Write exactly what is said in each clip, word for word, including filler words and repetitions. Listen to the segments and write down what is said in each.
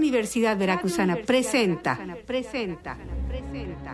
Universidad Veracruzana presenta, presenta, presenta, presenta.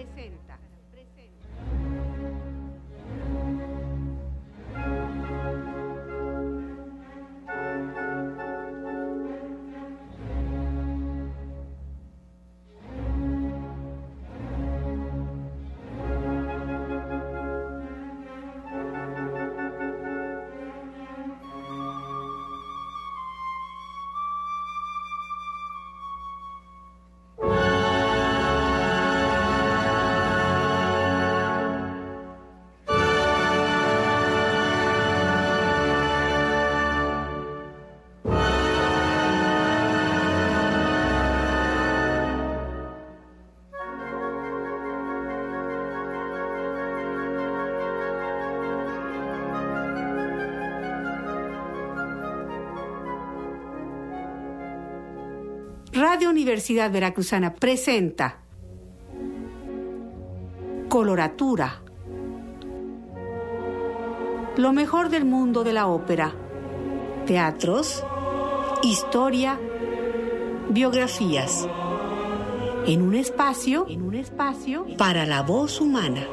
Radio Universidad Veracruzana presenta Coloratura, lo mejor del mundo de la ópera, teatros, historia, biografías, en un espacio, en un espacio para la voz humana.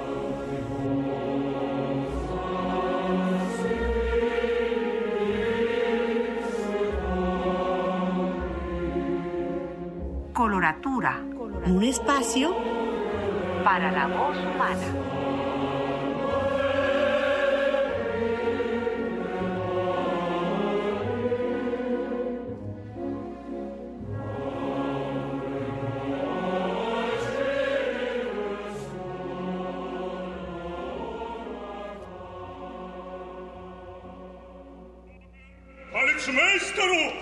Coloratura, un espacio para la voz humana. Alex Maestro!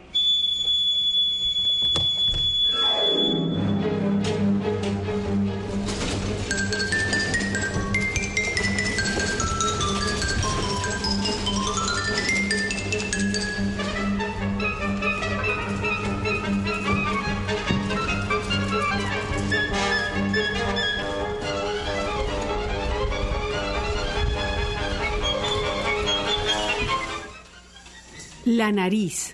La nariz.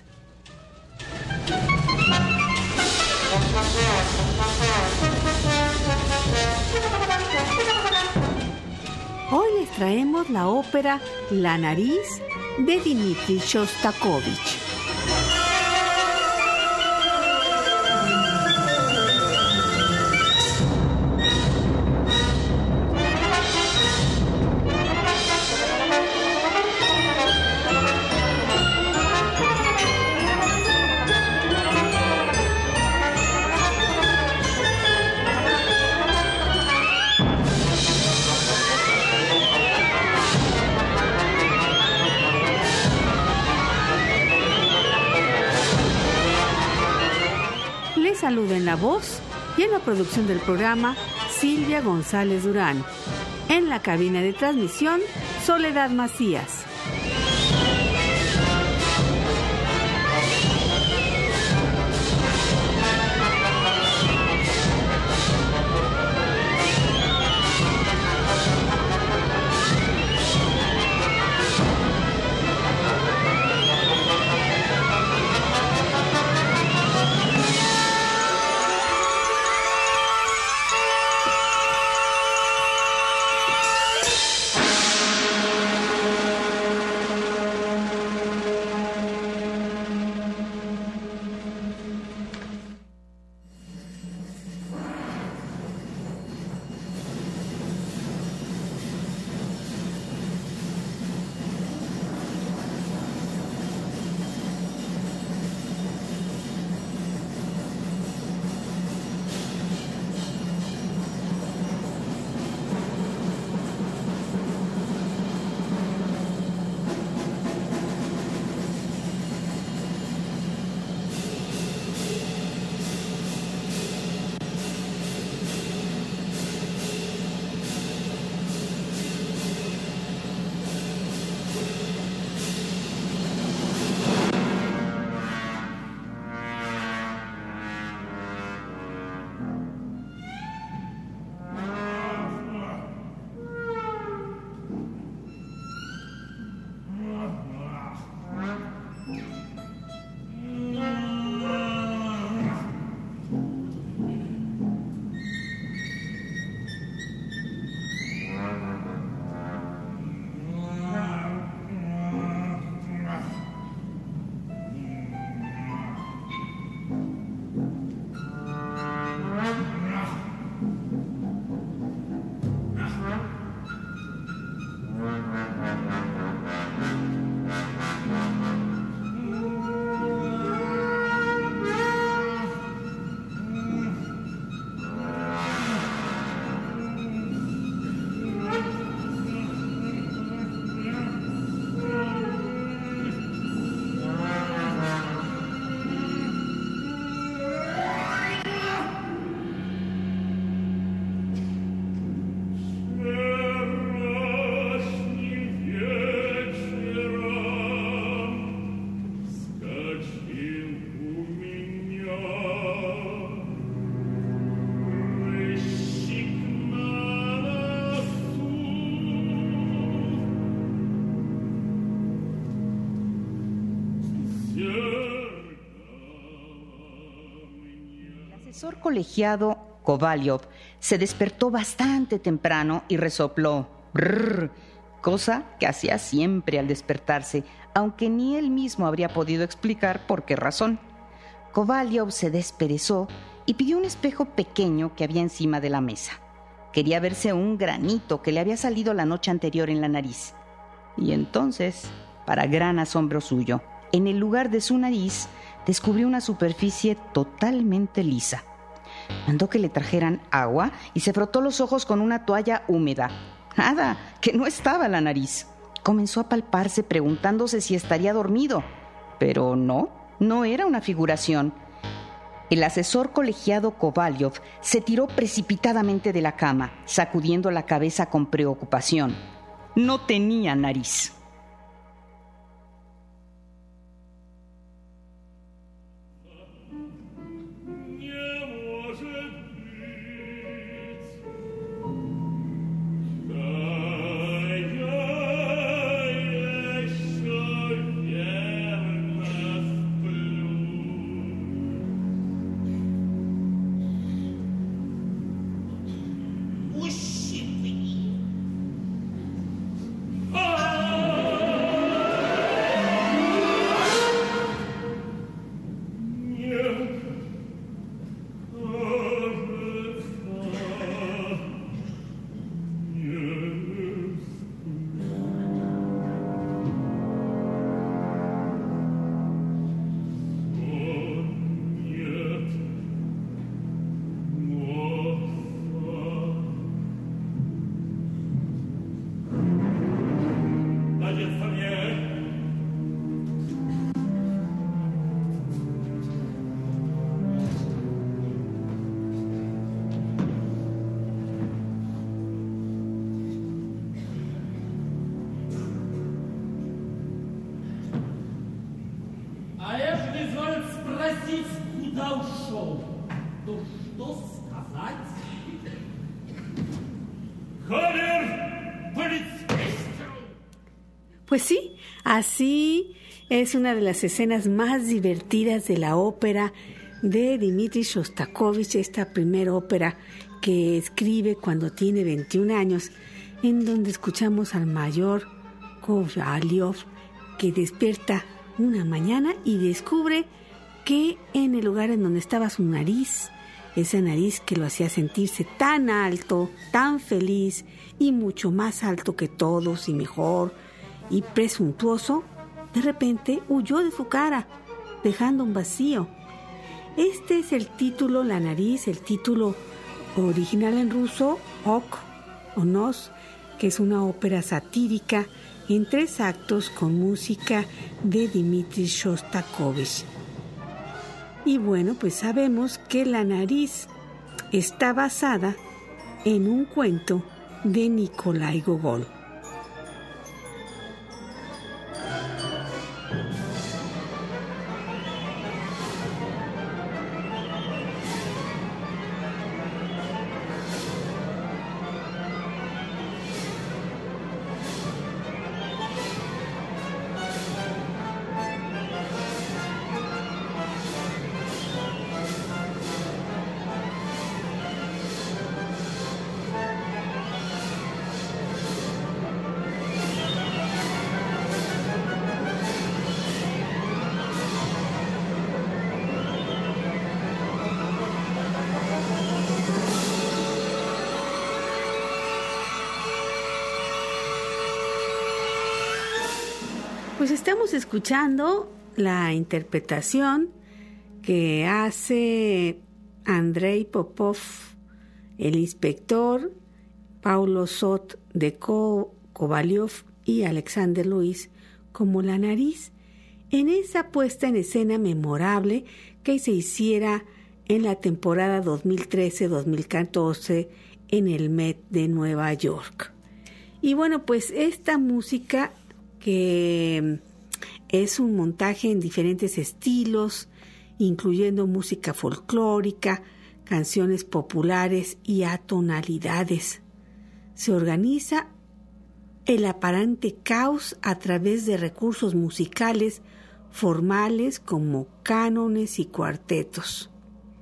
Hoy les traemos la ópera La nariz de Dmitri Shostakovich. Saluda en la voz y en la producción del programa Silvia González Durán. En la cabina de transmisión, Soledad Macías. profesor colegiado Kovalyov se despertó bastante temprano y resopló brrr, cosa que hacía siempre al despertarse, aunque ni él mismo habría podido explicar por qué razón. Kovalyov se desperezó y pidió un espejo pequeño que había encima de la mesa. Quería verse un granito que le había salido la noche anterior en la nariz. Y entonces, para gran asombro suyo, en el lugar de su nariz descubrió una superficie totalmente lisa. Mandó que le trajeran agua y se frotó los ojos con una toalla húmeda. Nada, que no estaba la nariz. Comenzó a palparse preguntándose si estaría dormido. Pero no, no era una figuración. El asesor colegiado Kovalyov se tiró precipitadamente de la cama, sacudiendo la cabeza con preocupación. No tenía nariz. Pues sí, así es una de las escenas más divertidas de la ópera de Dmitri Shostakovich, esta primera ópera que escribe cuando tiene veintiún años, en donde escuchamos al mayor Kovalyov que despierta una mañana y descubre que en el lugar en donde estaba su nariz, esa nariz que lo hacía sentirse tan alto, tan feliz y mucho más alto que todos y mejor y presuntuoso, de repente huyó de su cara, dejando un vacío. Este es el título, la nariz, el título original en ruso, Ok o Nos, que es una ópera satírica en tres actos con música de Dmitri Shostakovich. Y bueno, pues sabemos que la nariz está basada en un cuento de Nikolai Gogol. Pues estamos escuchando la interpretación que hace Andrei Popov, el inspector, Paulo Sot de Kovalyov y Alexander Luis como la nariz, en esa puesta en escena memorable que se hiciera en la temporada dos mil trece dos mil catorce en el Met de Nueva York. Y bueno, pues esta música que es un montaje en diferentes estilos, incluyendo música folclórica, canciones populares y atonalidades. Se organiza el aparente caos a través de recursos musicales formales como cánones y cuartetos.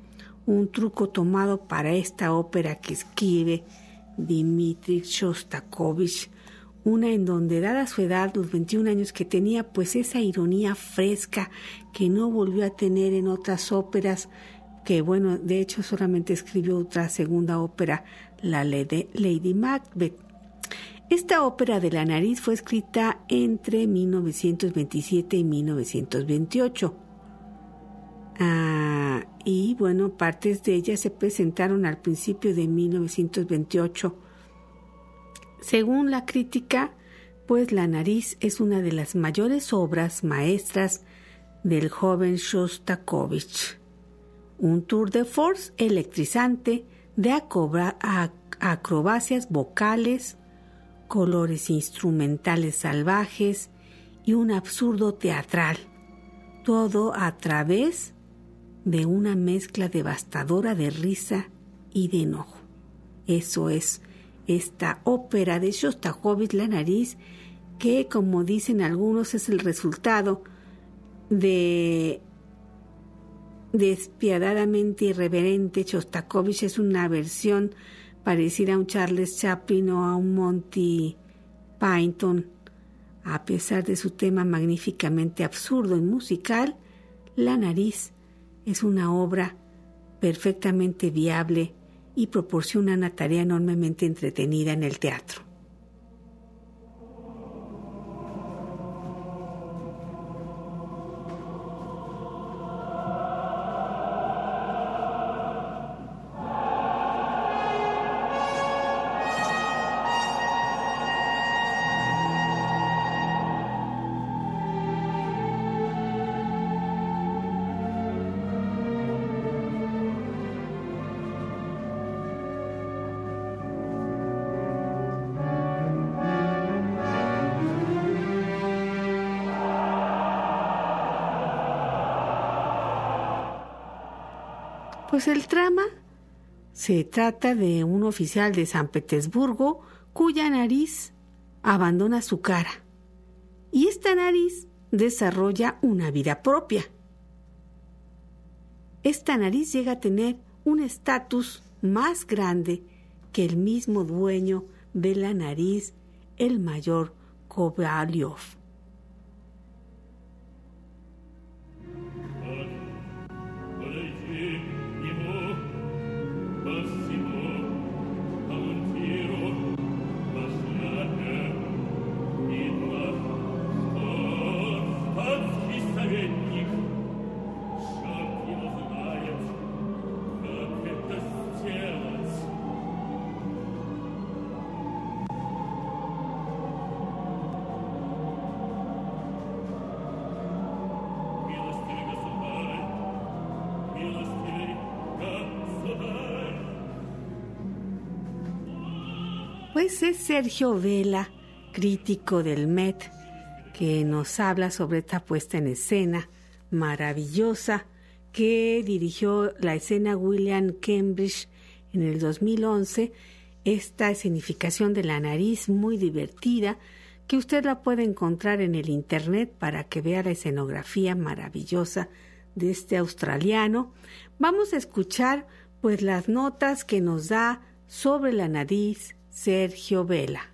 un truco tomado para esta ópera que escribe Dmitri Shostakovich, una en donde, dada su edad, los veintiún años que tenía, pues esa ironía fresca que no volvió a tener en otras óperas, que bueno, de hecho solamente escribió otra segunda ópera, la Lady Macbeth. Esta ópera de la nariz fue escrita entre mil novecientos veintisiete y mil novecientos veintiocho. Ah, y bueno, partes de ella se presentaron al principio de mil novecientos veintiocho. Según la crítica, pues La nariz es una de las mayores obras maestras del joven Shostakovich. Un tour de force electrizante de acobra- acrobacias vocales, colores instrumentales salvajes y un absurdo teatral, todo a través de una mezcla devastadora de risa y de enojo. Eso es esta ópera de Shostakovich, La nariz, que, como dicen algunos, es el resultado de despiadadamente irreverente. Shostakovich es una versión parecida a un Charles Chaplin o a un Monty Python. A pesar de su tema magníficamente absurdo y musical, La nariz es una obra perfectamente viable y proporciona una tarea enormemente entretenida en el teatro. Pues el trama se trata de un oficial de San Petersburgo cuya nariz abandona su cara y esta nariz desarrolla una vida propia. Esta nariz llega a tener un estatus más grande que el mismo dueño de la nariz, el mayor Kovalyov. Pues es Sergio Vela, crítico del Met, que nos habla sobre esta puesta en escena maravillosa que dirigió la escena William Cambridge en el dos mil once. Esta escenificación de La nariz muy divertida, que usted la puede encontrar en el internet para que vea la escenografía maravillosa de este australiano. Vamos a escuchar pues las notas que nos da sobre La nariz Sergio Vela.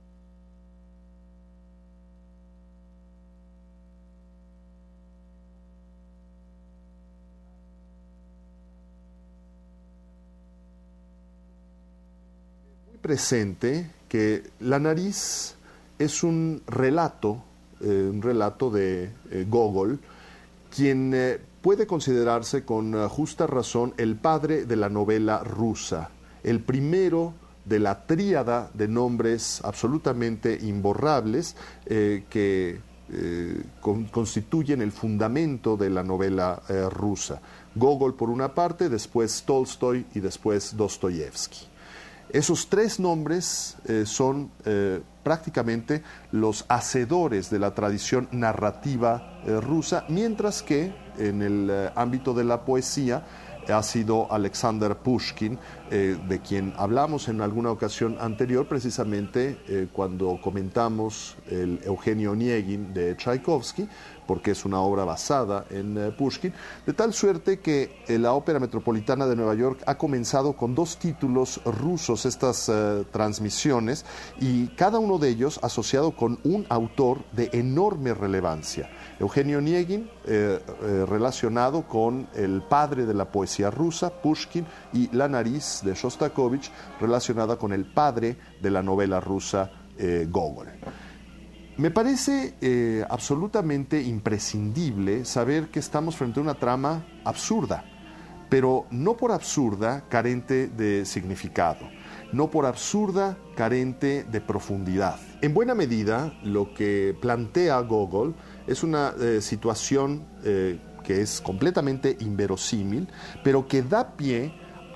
Muy presente que La nariz es un relato, eh, un relato de eh, Gogol, quien eh, puede considerarse con uh, justa razón el padre de la novela rusa, el primero de la tríada de nombres absolutamente imborrables eh, que eh, con, constituyen el fundamento de la novela eh, rusa. Gogol por una parte, después Tolstoy y después Dostoyevsky. Esos tres nombres eh, son eh, prácticamente los hacedores de la tradición narrativa eh, rusa, mientras que en el eh, ámbito de la poesía ha sido Alexander Pushkin, eh, de quien hablamos en alguna ocasión anterior, precisamente eh, cuando comentamos el Eugenio Onegin de Tchaikovsky, porque es una obra basada en uh, Pushkin, de tal suerte que eh, la Ópera Metropolitana de Nueva York ha comenzado con dos títulos rusos, estas uh, transmisiones, y cada uno de ellos asociado con un autor de enorme relevancia. Eugenio Onegin, eh, eh, relacionado con el padre de la poesía rusa, Pushkin, y La nariz de Shostakovich, relacionada con el padre de la novela rusa, eh, Gogol. Me parece eh, absolutamente imprescindible saber que estamos frente a una trama absurda, pero no por absurda carente de significado, no por absurda carente de profundidad. En buena medida, lo que plantea Gogol es una eh, situación eh, que es completamente inverosímil, pero que da pie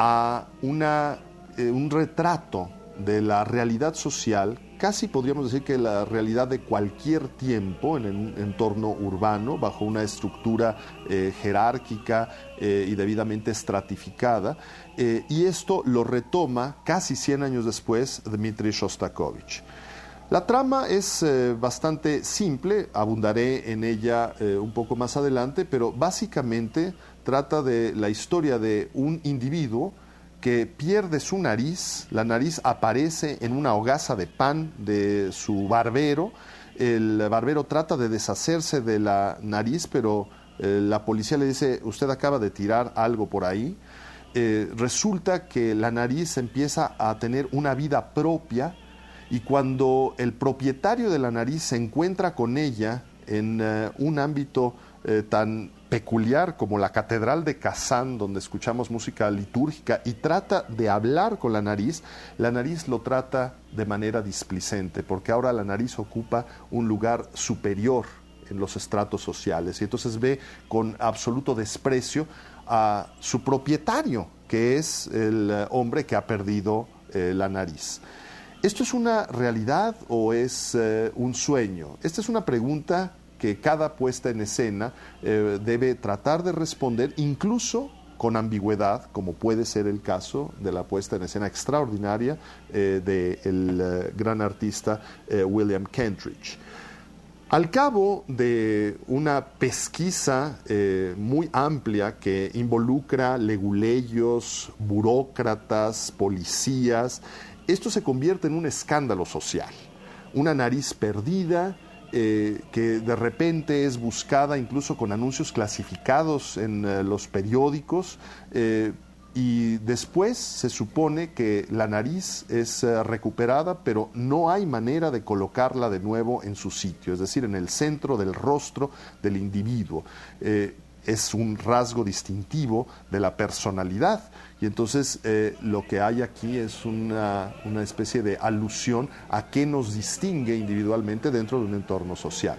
a una, eh, un retrato de la realidad social, casi podríamos decir que la realidad de cualquier tiempo en un entorno urbano, bajo una estructura eh, jerárquica eh, y debidamente estratificada, eh, y esto lo retoma casi cien años después Dmitri Shostakovich. La trama es eh, bastante simple, abundaré en ella eh, un poco más adelante, pero básicamente trata de la historia de un individuo que pierde su nariz, la nariz aparece en una hogaza de pan de su barbero, el barbero trata de deshacerse de la nariz, pero eh, la policía le dice, usted acaba de tirar algo por ahí. Eh, resulta que la nariz empieza a tener una vida propia, y cuando el propietario de la nariz se encuentra con ella en uh, un ámbito uh, tan peculiar como la Catedral de Kazán, donde escuchamos música litúrgica, y trata de hablar con la nariz, la nariz lo trata de manera displicente, porque ahora la nariz ocupa un lugar superior en los estratos sociales, y entonces ve con absoluto desprecio a su propietario, que es el uh, hombre que ha perdido uh, la nariz. ¿Esto es una realidad o es eh, un sueño? Esta es una pregunta que cada puesta en escena eh, debe tratar de responder, incluso con ambigüedad, como puede ser el caso de la puesta en escena extraordinaria eh, del eh, gran artista eh, William Kentridge. Al cabo de una pesquisa eh, muy amplia que involucra leguleyos, burócratas, policías, esto se convierte en un escándalo social. Una nariz perdida eh, que de repente es buscada incluso con anuncios clasificados en eh, los periódicos, eh, y después se supone que la nariz es eh, recuperada, pero no hay manera de colocarla de nuevo en su sitio, es decir, en el centro del rostro del individuo. Eh, es un rasgo distintivo de la personalidad, y entonces eh, lo que hay aquí es una, una especie de alusión a qué nos distingue individualmente dentro de un entorno social.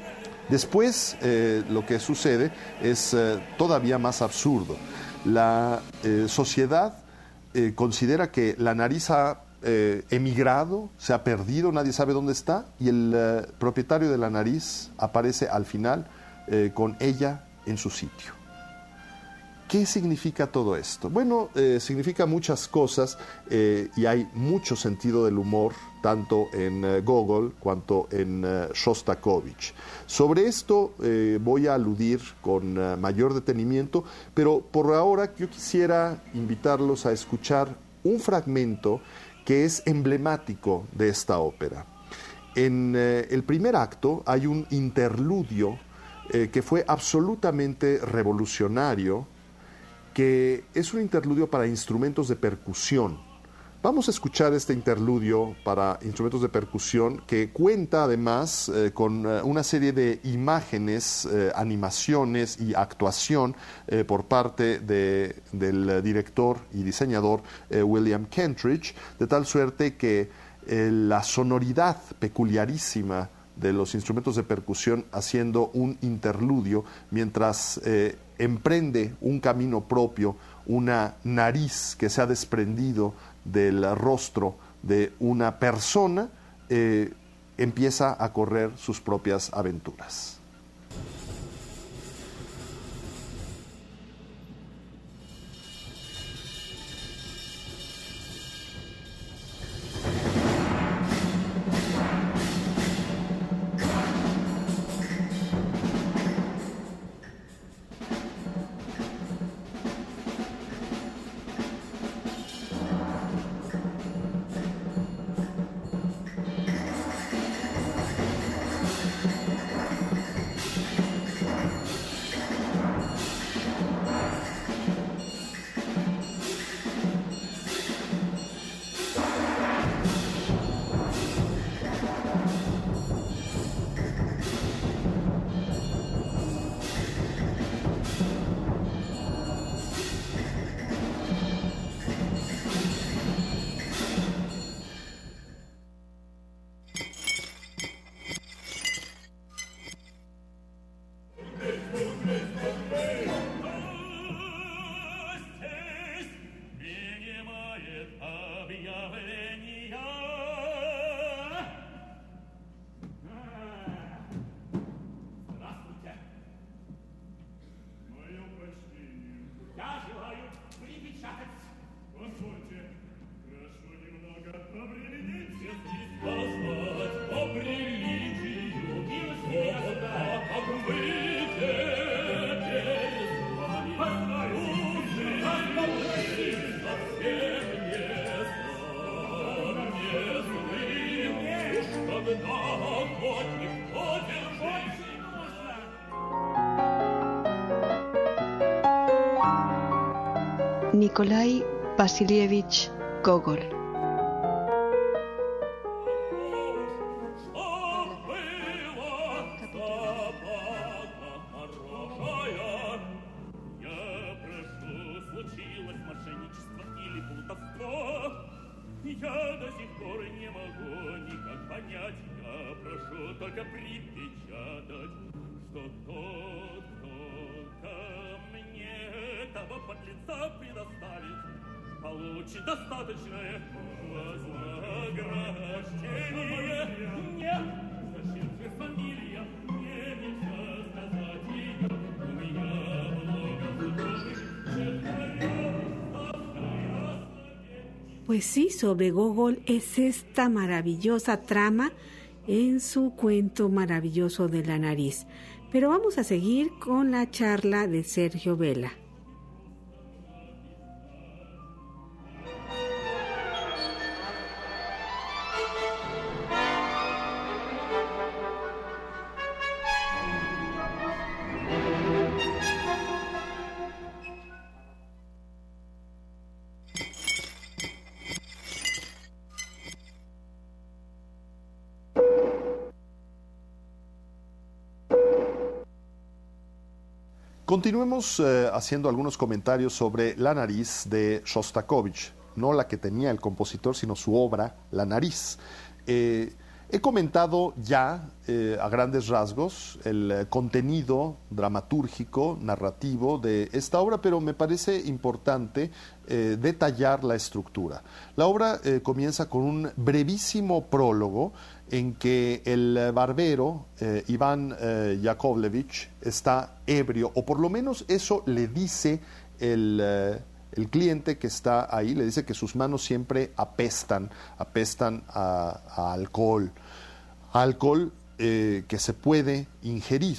Después eh, lo que sucede es eh, todavía más absurdo. La eh, sociedad eh, considera que la nariz ha eh, emigrado, se ha perdido, nadie sabe dónde está, y el eh, propietario de la nariz aparece al final eh, con ella en su sitio. ¿Qué significa todo esto? Bueno, eh, significa muchas cosas eh, y hay mucho sentido del humor tanto en uh, Gogol cuanto en uh, Shostakovich. Sobre esto eh, voy a aludir con uh, mayor detenimiento, pero por ahora yo quisiera invitarlos a escuchar un fragmento que es emblemático de esta ópera. En eh, el primer acto hay un interludio eh, que fue absolutamente revolucionario, que es un interludio para instrumentos de percusión. Vamos a escuchar este interludio para instrumentos de percusión que cuenta además eh, con eh, una serie de imágenes, eh, animaciones y actuación eh, por parte de, del director y diseñador eh, William Kentridge, de tal suerte que eh, la sonoridad peculiarísima de los instrumentos de percusión haciendo un interludio mientras eh, emprende un camino propio, una nariz que se ha desprendido del rostro de una persona, eh, empieza a correr sus propias aventuras. Nikolai Vasilievich Gogol. Получит достаточное вознаграждение. Нет, зачем же фамилия? Мне нельзя сказать ее. У меня много знакомых. Pues sí, sobre Gogol es esta maravillosa trama en su cuento maravilloso de la nariz. Pero vamos a seguir con la charla de Sergio Vela. Continuemos eh, haciendo algunos comentarios sobre La nariz de Shostakovich, no la que tenía el compositor, sino su obra, La nariz. Eh, he comentado ya eh, a grandes rasgos el eh, contenido dramatúrgico, narrativo de esta obra, pero me parece importante eh, detallar la estructura. La obra eh, comienza con un brevísimo prólogo en que el barbero, eh, Iván eh, Yakovlevich, está ebrio, o por lo menos eso le dice el, eh, el cliente que está ahí, le dice que sus manos siempre apestan, apestan a, a alcohol, a alcohol eh, que se puede ingerir.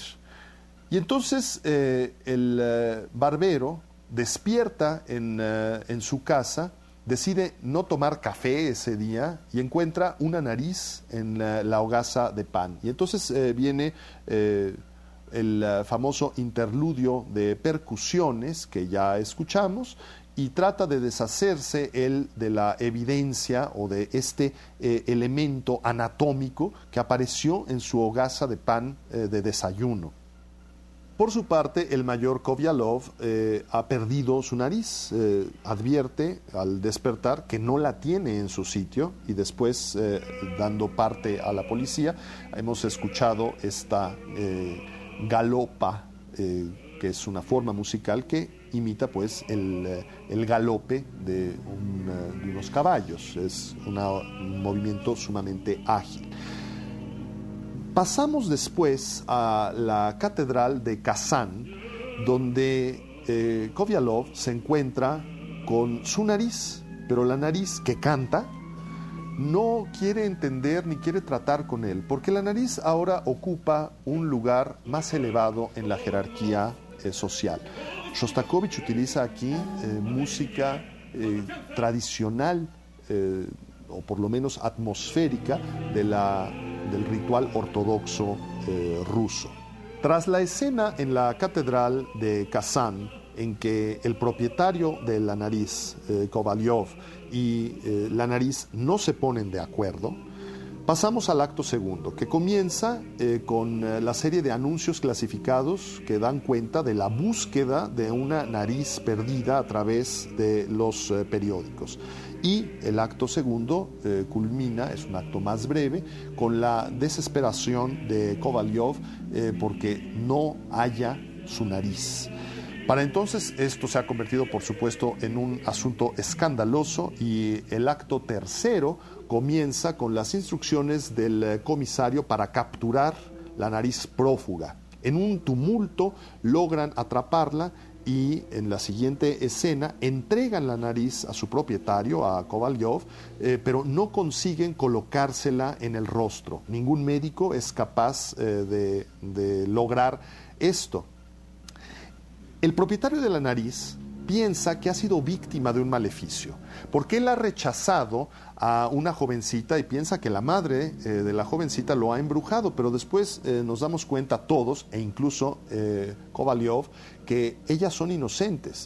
Y entonces eh, el eh, barbero despierta en, eh, en su casa, decide no tomar café ese día y encuentra una nariz en la, la hogaza de pan. Y entonces eh, viene eh, el uh, famoso interludio de percusiones que ya escuchamos y trata de deshacerse él de la evidencia o de este eh, elemento anatómico que apareció en su hogaza de pan eh, de desayuno. Por su parte, el mayor Kovyalov eh, ha perdido su nariz, eh, advierte al despertar que no la tiene en su sitio y después, eh, dando parte a la policía, hemos escuchado esta eh, galopa, eh, que es una forma musical que imita pues el, eh, el galope de, un, uh, de unos caballos, es una, un movimiento sumamente ágil. Pasamos después a la catedral de Kazán, donde eh, Kovyalov se encuentra con su nariz, pero la nariz que canta no quiere entender ni quiere tratar con él, porque la nariz ahora ocupa un lugar más elevado en la jerarquía eh, social. Shostakovich utiliza aquí eh, música eh, tradicional, eh, o por lo menos atmosférica, de la, del ritual ortodoxo eh, ruso. Tras la escena en la catedral de Kazán, en que el propietario de la nariz, eh, Kovalyov, y eh, la nariz no se ponen de acuerdo, pasamos al acto segundo, que comienza eh, con eh, la serie de anuncios clasificados que dan cuenta de la búsqueda de una nariz perdida a través de los eh, periódicos. Y el acto segundo eh, culmina, es un acto más breve, con la desesperación de Kovalyov eh, porque no haya su nariz. Para entonces esto se ha convertido, por supuesto, en un asunto escandaloso y el acto tercero comienza con las instrucciones del comisario para capturar la nariz prófuga. En un tumulto logran atraparla y en la siguiente escena entregan la nariz a su propietario, a Kovalyov, eh, pero no consiguen colocársela en el rostro. Ningún médico es capaz eh, de, de lograr esto. El propietario de la nariz piensa que ha sido víctima de un maleficio, porque él ha rechazado a una jovencita y piensa que la madre eh, de la jovencita lo ha embrujado, pero después eh, nos damos cuenta todos, e incluso eh, Kovalyov, que ellas son inocentes.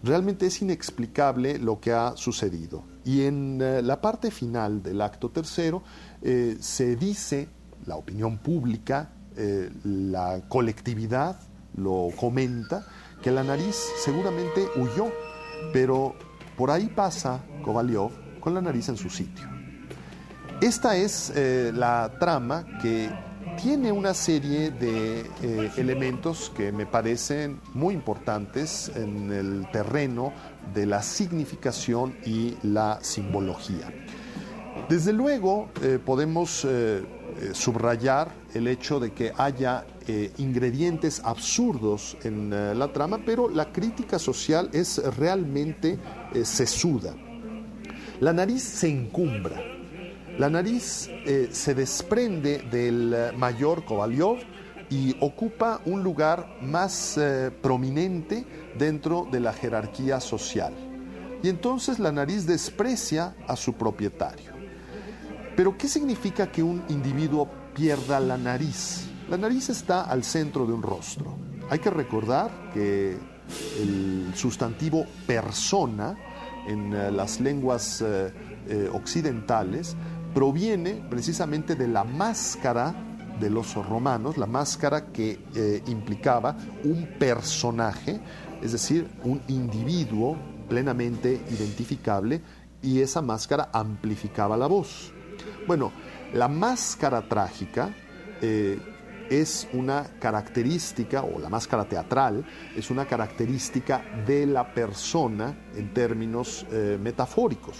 Realmente es inexplicable lo que ha sucedido. Y en eh, la parte final del acto tercero eh, se dice, la opinión pública, eh, la colectividad lo comenta, que la nariz seguramente huyó, pero por ahí pasa Kovalyov con la nariz en su sitio. Esta es eh, la trama que tiene una serie de eh, elementos que me parecen muy importantes en el terreno de la significación y la simbología. Desde luego eh, podemos eh, eh, subrayar el hecho de que haya eh, ingredientes absurdos en eh, la trama, pero la crítica social es realmente eh, sesuda. La nariz se encumbra. La nariz eh, se desprende del mayor Kovalyov y ocupa un lugar más eh, prominente dentro de la jerarquía social. Y entonces la nariz desprecia a su propietario. Pero ¿qué significa que un individuo pierda la nariz? La nariz está al centro de un rostro. Hay que recordar que el sustantivo persona en eh, las lenguas eh, eh, occidentales proviene precisamente de la máscara de los romanos, la máscara que eh, implicaba un personaje, es decir, un individuo plenamente identificable, y esa máscara amplificaba la voz. Bueno, la máscara trágica eh, es una característica, o la máscara teatral, es una característica de la persona en términos eh, metafóricos.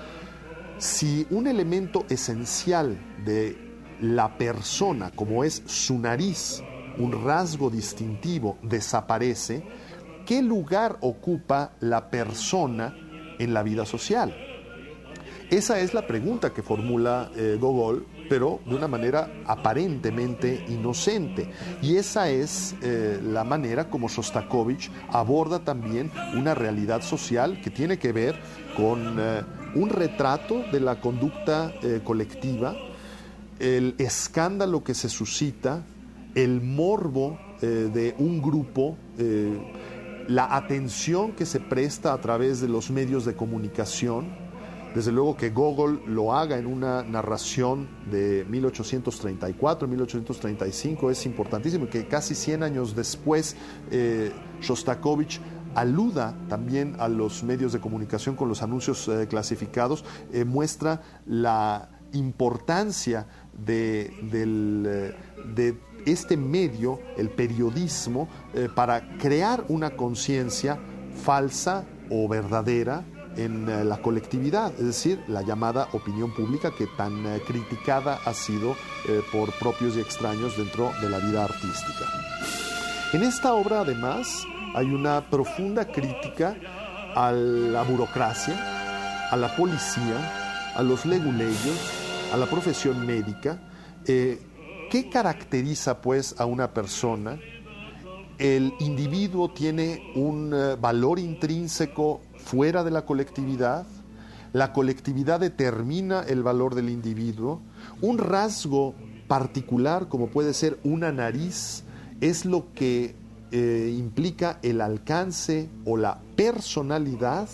Si un elemento esencial de la persona, como es su nariz, un rasgo distintivo, desaparece, ¿qué lugar ocupa la persona en la vida social? Esa es la pregunta que formula eh, Gogol, pero de una manera aparentemente inocente. Y esa es eh, la manera como Shostakovich aborda también una realidad social que tiene que ver con eh, un retrato de la conducta eh, colectiva, el escándalo que se suscita, el morbo eh, de un grupo, eh, la atención que se presta a través de los medios de comunicación. Desde luego que Gogol lo haga en una narración de mil ochocientos treinta y cuatro, mil ochocientos treinta y cinco es importantísimo, y que casi cien años después eh, Shostakovich aluda también a los medios de comunicación con los anuncios eh, clasificados, eh, muestra la importancia de, del, eh, de este medio, el periodismo, eh, para crear una conciencia falsa o verdadera en eh, la colectividad, es decir, la llamada opinión pública que tan eh, criticada ha sido eh, por propios y extraños dentro de la vida artística. En esta obra, además, hay una profunda crítica a la burocracia, a la policía, a los leguleyos, a la profesión médica. Eh, ¿Qué caracteriza, pues, a una persona? El individuo tiene un uh, valor intrínseco fuera de la colectividad, la colectividad determina el valor del individuo, un rasgo particular como puede ser una nariz es lo que eh, implica el alcance o la personalidad.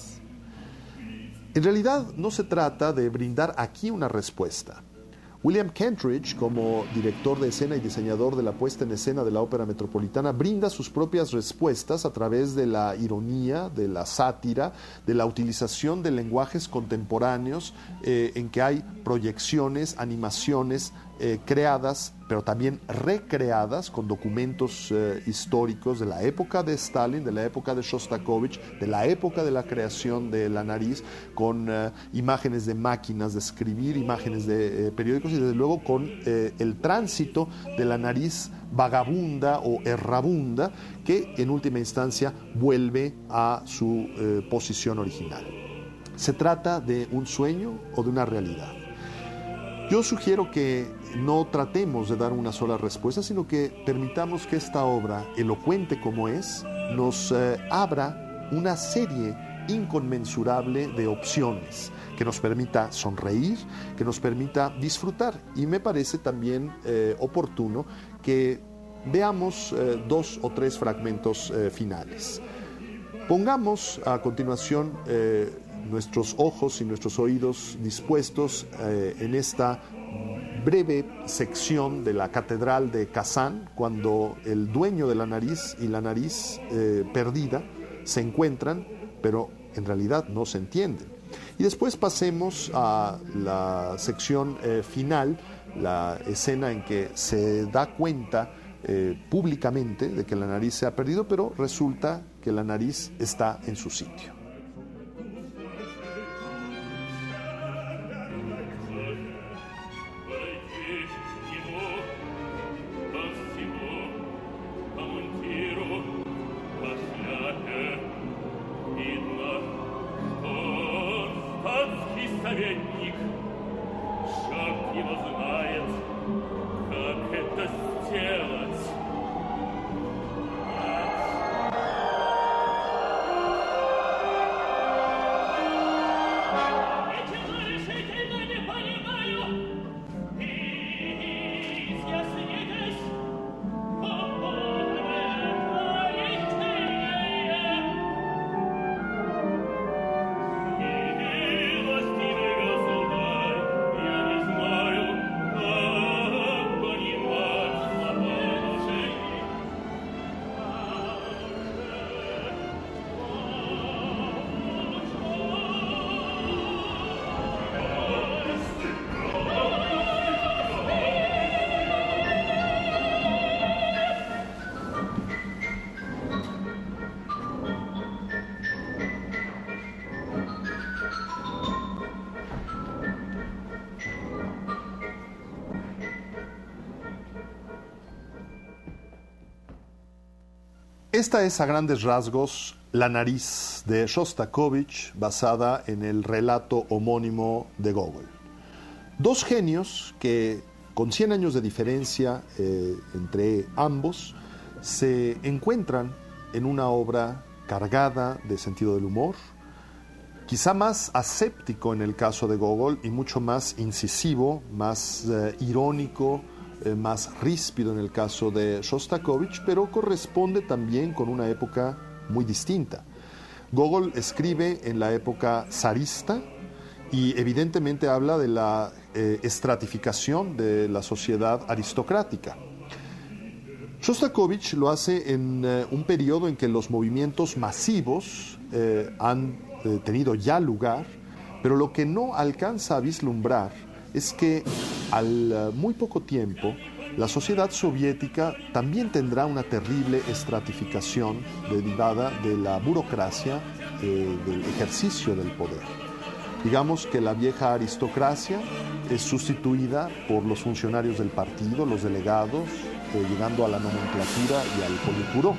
En realidad no se trata de brindar aquí una respuesta. William Kentridge, como director de escena y diseñador de la puesta en escena de la Ópera Metropolitana, brinda sus propias respuestas a través de la ironía, de la sátira, de la utilización de lenguajes contemporáneos eh, en que hay proyecciones, animaciones eh, creadas, pero también recreadas con documentos eh, históricos de la época de Stalin, de la época de Shostakovich, de la época de la creación de la nariz, con eh, imágenes de máquinas de escribir, imágenes de eh, periódicos, y desde luego con eh, el tránsito de la nariz vagabunda o errabunda, que en última instancia vuelve a su eh, posición original. ¿Se trata de un sueño o de una realidad? Yo sugiero que no tratemos de dar una sola respuesta, sino que permitamos que esta obra, elocuente como es, nos eh, abra una serie inconmensurable de opciones que nos permita sonreír, que nos permita disfrutar. Y me parece también eh, oportuno que veamos eh, dos o tres fragmentos eh, finales. Pongamos a continuación eh, nuestros ojos y nuestros oídos dispuestos eh, en esta breve sección de la Catedral de Kazán, cuando el dueño de la nariz y la nariz eh, perdida se encuentran, pero en realidad no se entienden. Y después pasemos a la sección eh, final, la escena en que se da cuenta eh, públicamente de que la nariz se ha perdido, pero resulta que la nariz está en su sitio. Советник, черт его знает, как это сделать. Ничего решительно не понимаю. И изъяснитесь. Esta es a grandes rasgos La nariz de Shostakovich, basada en el relato homónimo de Gogol. Dos genios que, con cien años de diferencia eh, entre ambos, se encuentran en una obra cargada de sentido del humor, quizá más aséptico en el caso de Gogol y mucho más incisivo, más eh, irónico, más ríspido en el caso de Shostakovich, pero corresponde también con una época muy distinta. Gogol escribe en la época zarista y evidentemente habla de la eh, estratificación de la sociedad aristocrática. Shostakovich lo hace en eh, un periodo en que los movimientos masivos eh, han eh, tenido ya lugar, pero lo que no alcanza a vislumbrar es que al uh, muy poco tiempo la sociedad soviética también tendrá una terrible estratificación derivada de la burocracia eh, del ejercicio del poder. Digamos que la vieja aristocracia es sustituida por los funcionarios del partido, los delegados, eh, llegando a la nomenclatura y al politburó.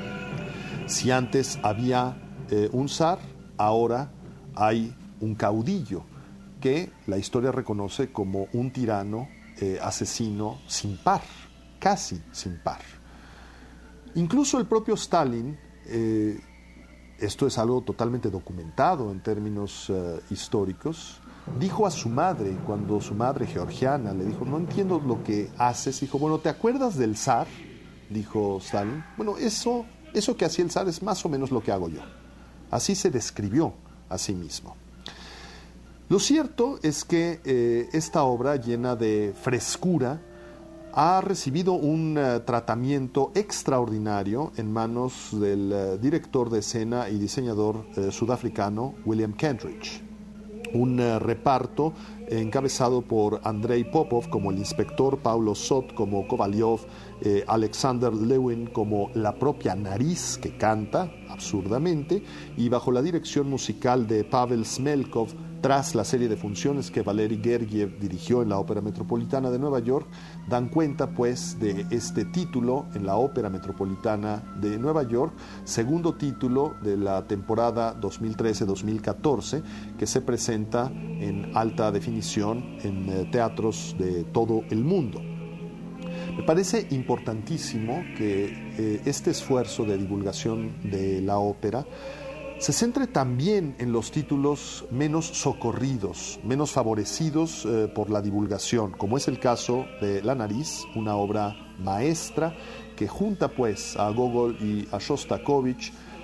Si antes había eh, un zar, ahora hay un caudillo, que la historia reconoce como un tirano eh, asesino sin par, casi sin par. Incluso el propio Stalin, eh, esto es algo totalmente documentado en términos eh, históricos, dijo a su madre, cuando su madre georgiana le dijo, no entiendo lo que haces, dijo, bueno, ¿te acuerdas del zar? Dijo Stalin, bueno, eso, eso que hacía el zar es más o menos lo que hago yo. Así se describió a sí mismo. Lo cierto es que eh, esta obra llena de frescura ha recibido un uh, tratamiento extraordinario en manos del uh, director de escena y diseñador uh, sudafricano William Kentridge. Un uh, reparto encabezado por Andrei Popov como el inspector, Paulo Sot como Kovalyov, eh, Alexander Lewin como la propia nariz que canta absurdamente, y bajo la dirección musical de Pavel Smelkov, tras la serie de funciones que Valery Gergiev dirigió en la Ópera Metropolitana de Nueva York, dan cuenta pues de este título en la Ópera Metropolitana de Nueva York, segundo título de la temporada dos mil trece dos mil catorce, que se presenta en alta definición en eh, teatros de todo el mundo. Me parece importantísimo que eh, este esfuerzo de divulgación de la ópera se centre también en los títulos menos socorridos, menos favorecidos eh, por la divulgación, como es el caso de La nariz, una obra maestra que junta pues a Gogol y a Shostakovich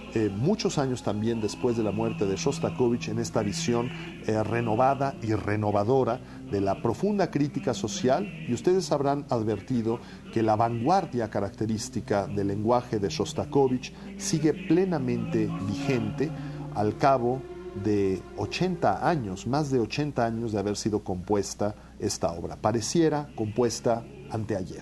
eh, muchos años también después de la muerte de Shostakovich, en esta visión eh, renovada y renovadora de la profunda crítica social, y ustedes habrán advertido que la vanguardia característica del lenguaje de Shostakovich sigue plenamente vigente al cabo de ochenta años, más de ochenta años de haber sido compuesta esta obra. Pareciera compuesta anteayer.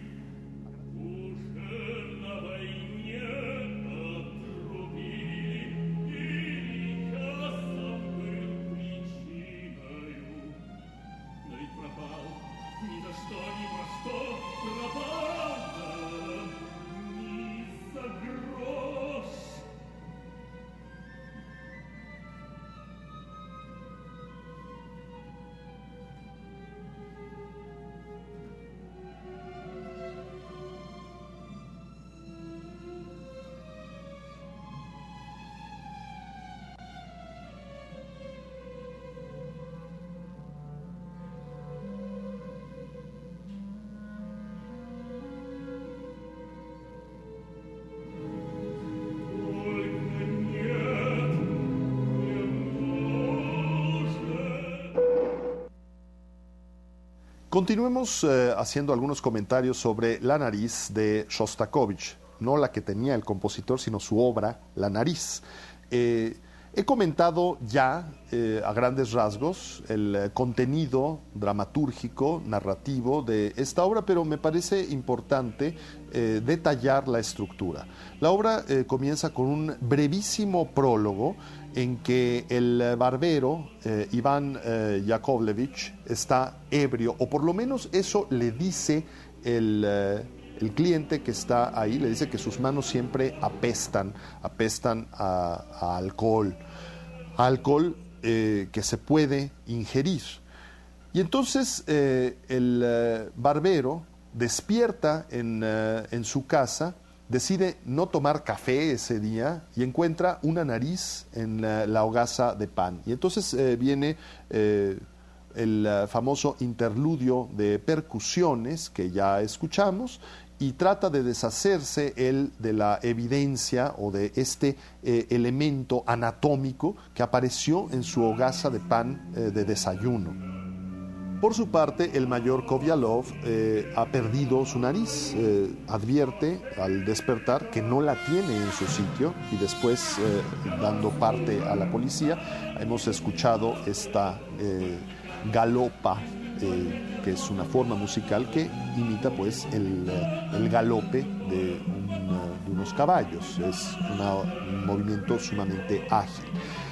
Continuemos eh, haciendo algunos comentarios sobre La nariz de Shostakovich, no la que tenía el compositor, sino su obra, La nariz. Eh, he comentado ya eh, a grandes rasgos el eh, contenido dramatúrgico, narrativo de esta obra, pero me parece importante eh, detallar la estructura. La obra eh, comienza con un brevísimo prólogo en que el barbero, eh, Iván eh, Yakovlevich, está ebrio, o por lo menos eso le dice el, eh, el cliente que está ahí, le dice que sus manos siempre apestan, apestan a, a alcohol, a alcohol eh, que se puede ingerir. Y entonces eh, el eh, barbero despierta en, eh, en su casa, decide no tomar café ese día y encuentra una nariz en la, la hogaza de pan. Y entonces eh, viene eh, el uh, famoso interludio de percusiones que ya escuchamos y trata de deshacerse él de la evidencia o de este eh, elemento anatómico que apareció en su hogaza de pan eh, de desayuno. Por su parte, el mayor Kovyalov eh, ha perdido su nariz, eh, advierte al despertar que no la tiene en su sitio y después, eh, dando parte a la policía, hemos escuchado esta eh, galopa, eh, que es una forma musical que imita pues el, el galope de, un, de unos caballos. Es una, un movimiento sumamente ágil.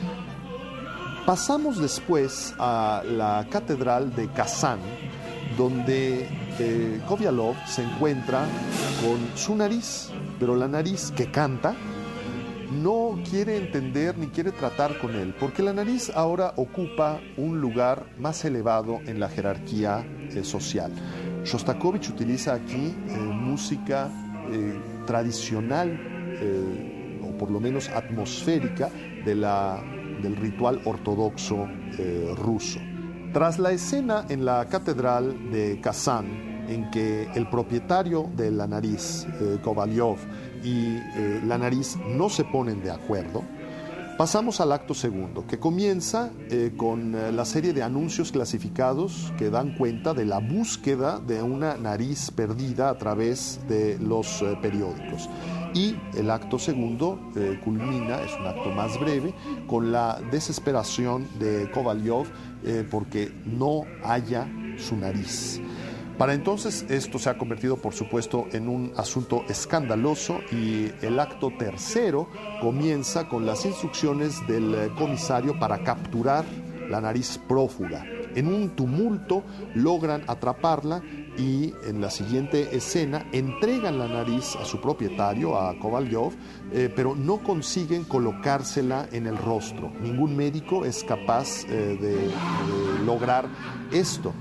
Pasamos después a la catedral de Kazán, donde eh, Kovyalov se encuentra con su nariz, pero la nariz que canta no quiere entender ni quiere tratar con él, porque la nariz ahora ocupa un lugar más elevado en la jerarquía eh, social. Shostakovich utiliza aquí eh, música eh, tradicional, eh, o por lo menos atmosférica, de la del ritual ortodoxo eh, ruso. Tras la escena en la catedral de Kazán, en que el propietario de la nariz, eh, Kovalyov, y eh, la nariz no se ponen de acuerdo, pasamos al acto segundo, que comienza eh, con eh, la serie de anuncios clasificados que dan cuenta de la búsqueda de una nariz perdida a través de los eh, periódicos. Y el acto segundo eh, culmina, es un acto más breve, con la desesperación de Kovalyov eh, porque no haya su nariz. Para entonces esto se ha convertido, por supuesto, en un asunto escandaloso y el acto tercero comienza con las instrucciones del comisario para capturar la nariz prófuga. En un tumulto logran atraparla y en la siguiente escena entregan la nariz a su propietario, a Kovalyov, eh, pero no consiguen colocársela en el rostro. Ningún médico es capaz eh, de, de lograr esto.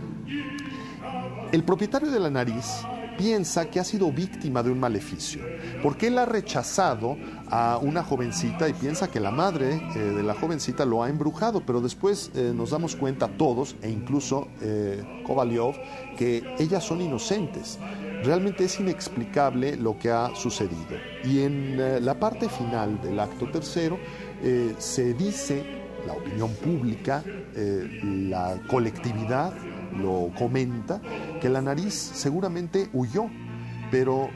El propietario de la nariz piensa que ha sido víctima de un maleficio, porque él ha rechazado a una jovencita y piensa que la madre eh, de la jovencita lo ha embrujado, pero después eh, nos damos cuenta todos, e incluso eh, Kovalyov, que ellas son inocentes. Realmente es inexplicable lo que ha sucedido. Y en eh, la parte final del acto tercero eh, se dice, la opinión pública, eh, la colectividad lo comenta, que la nariz seguramente huyó, pero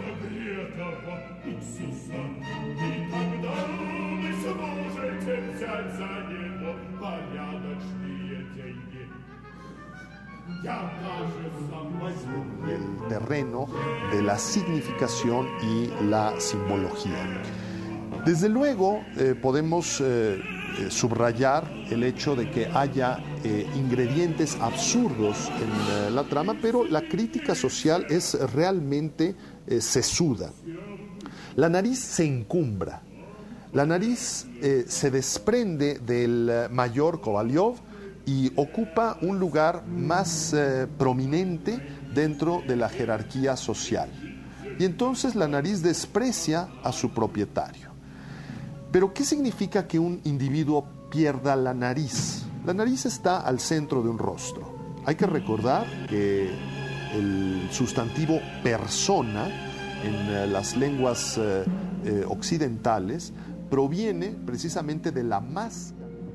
el terreno de la significación y la simbología. Desde luego eh, podemos eh, eh, subrayar el hecho de que haya eh, ingredientes absurdos en eh, la trama, pero la crítica social es realmente eh, sesuda. La nariz se encumbra, la nariz eh, se desprende del mayor Kovalyov y ocupa un lugar más eh, prominente dentro de la jerarquía social. Y entonces la nariz desprecia a su propietario. Pero ¿qué significa que un individuo pierda la nariz? La nariz está al centro de un rostro. Hay que recordar que el sustantivo persona en eh, las lenguas eh, eh, occidentales proviene precisamente de la máscara.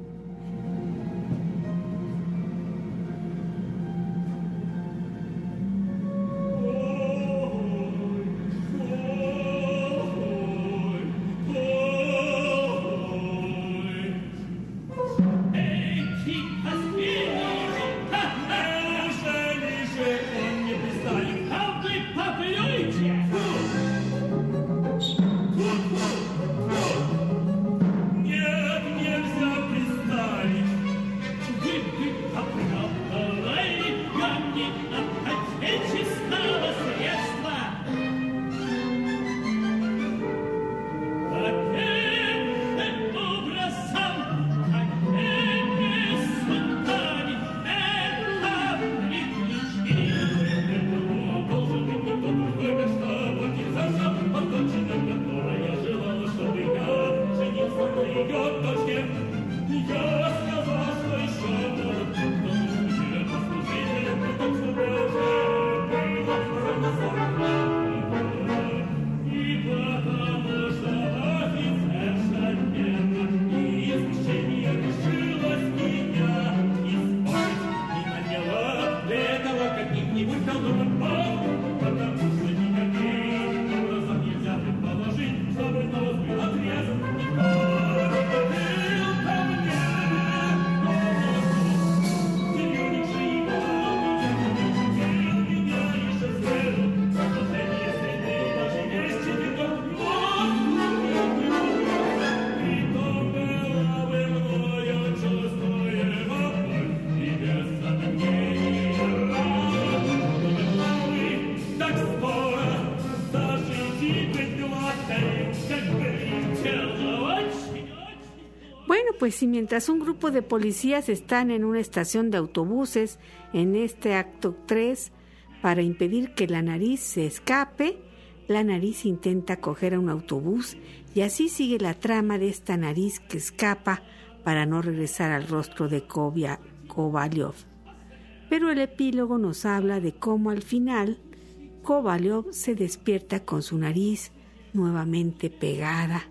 Pues si mientras un grupo de policías están en una estación de autobuses en este acto tres para impedir que la nariz se escape, la nariz intenta coger a un autobús y así sigue la trama de esta nariz que escapa para no regresar al rostro de Kovalyov. Pero el epílogo nos habla de cómo al final Kovalyov se despierta con su nariz nuevamente pegada.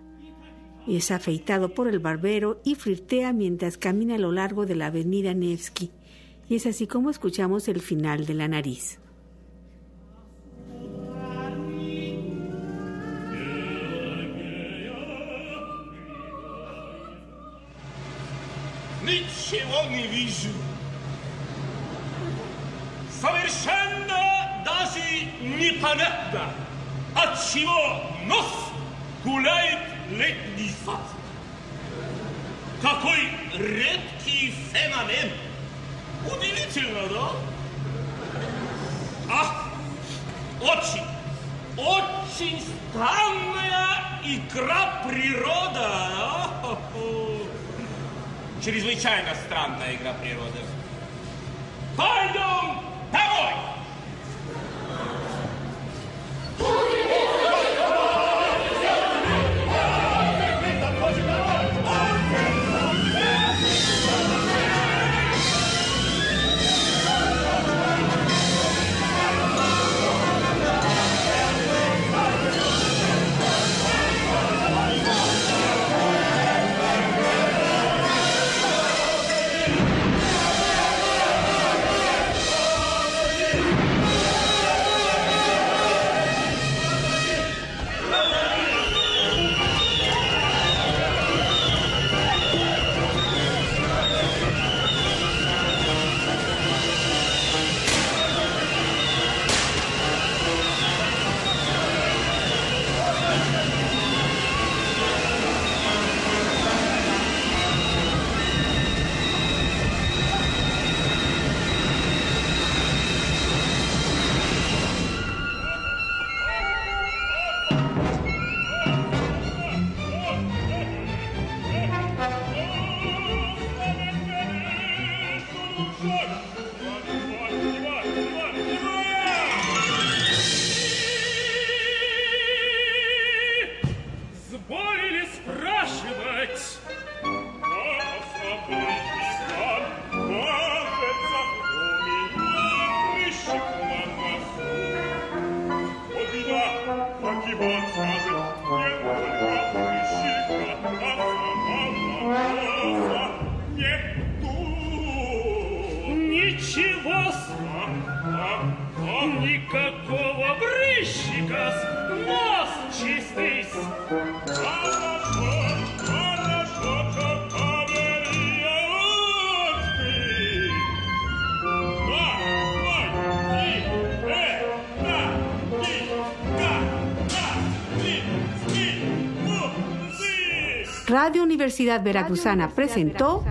Y es afeitado por el barbero y flirtea mientras camina a lo largo de la avenida Nevsky. Y es así como escuchamos el final de la nariz. Ничего не вижу. Совершенно даже непонятно, отчего нос гуляет летний сад. Какой редкий феномен! Удивительно, да? Ах, очень, очень странная игра природы. Чрезвычайно странная игра природы. Пойдем домой! Никакого брыщикас, нас чистый. Хорошо, хорошо, кавалерия, вот ты. Да, давай, три, э, да, три, да, да, три, три, ну, ты. Radio Universidad Veracruzana presentó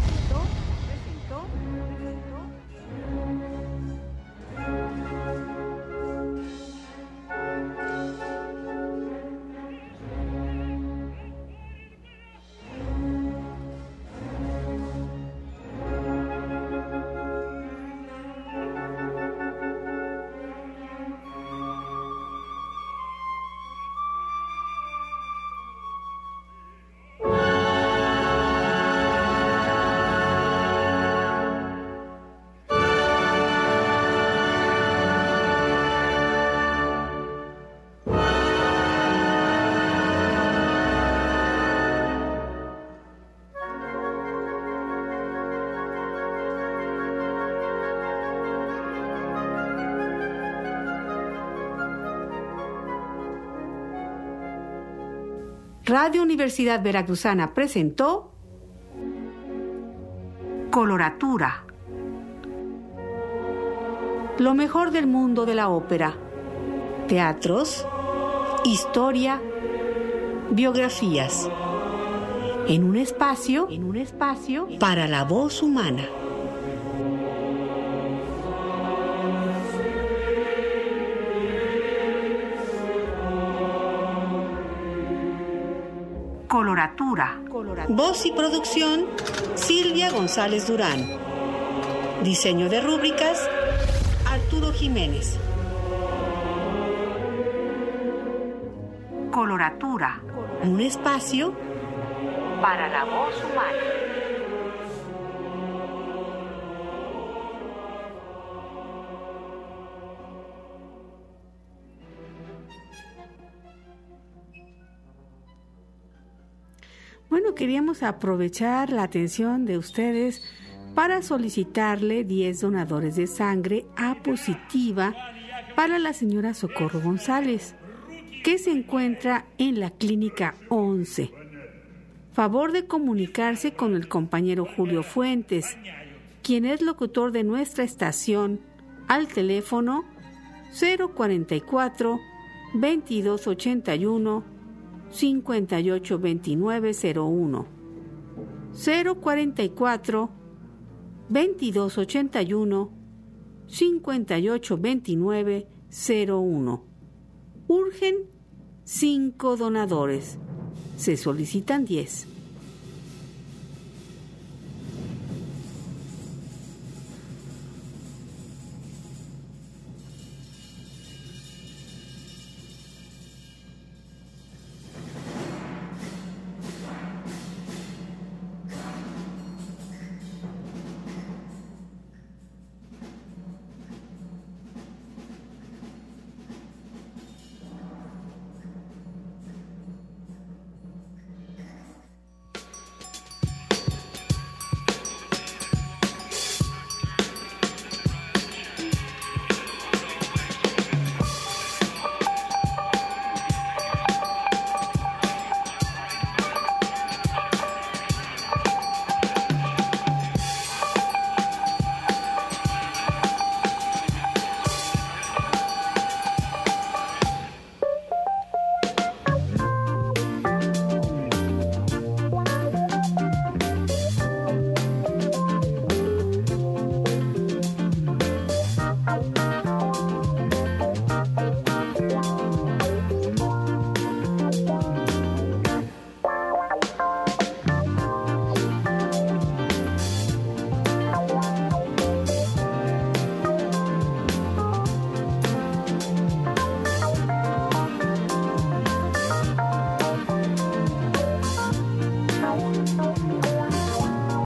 Radio Universidad Veracruzana presentó Coloratura, lo mejor del mundo de la ópera, teatros, historia, biografías, en un espacio, en un espacio para la voz humana. Coloratura. Voz y producción, Silvia González Durán. Diseño de rúbricas, Arturo Jiménez. Coloratura. Un espacio para la voz humana. Bueno, queríamos aprovechar la atención de ustedes para solicitarle diez donadores de sangre A positiva para la señora Socorro González, que se encuentra en la Clínica once. Favor de comunicarse con el compañero Julio Fuentes, quien es locutor de nuestra estación, al teléfono cero cuarenta y cuatro, veintidós ochenta y uno, cincuenta y ocho veintinueve cero uno, cero cuarenta y cuatro, veintidós ochenta y uno, cincuenta y ocho veintinueve cero uno. Urgen cinco donadores. Se solicitan diez.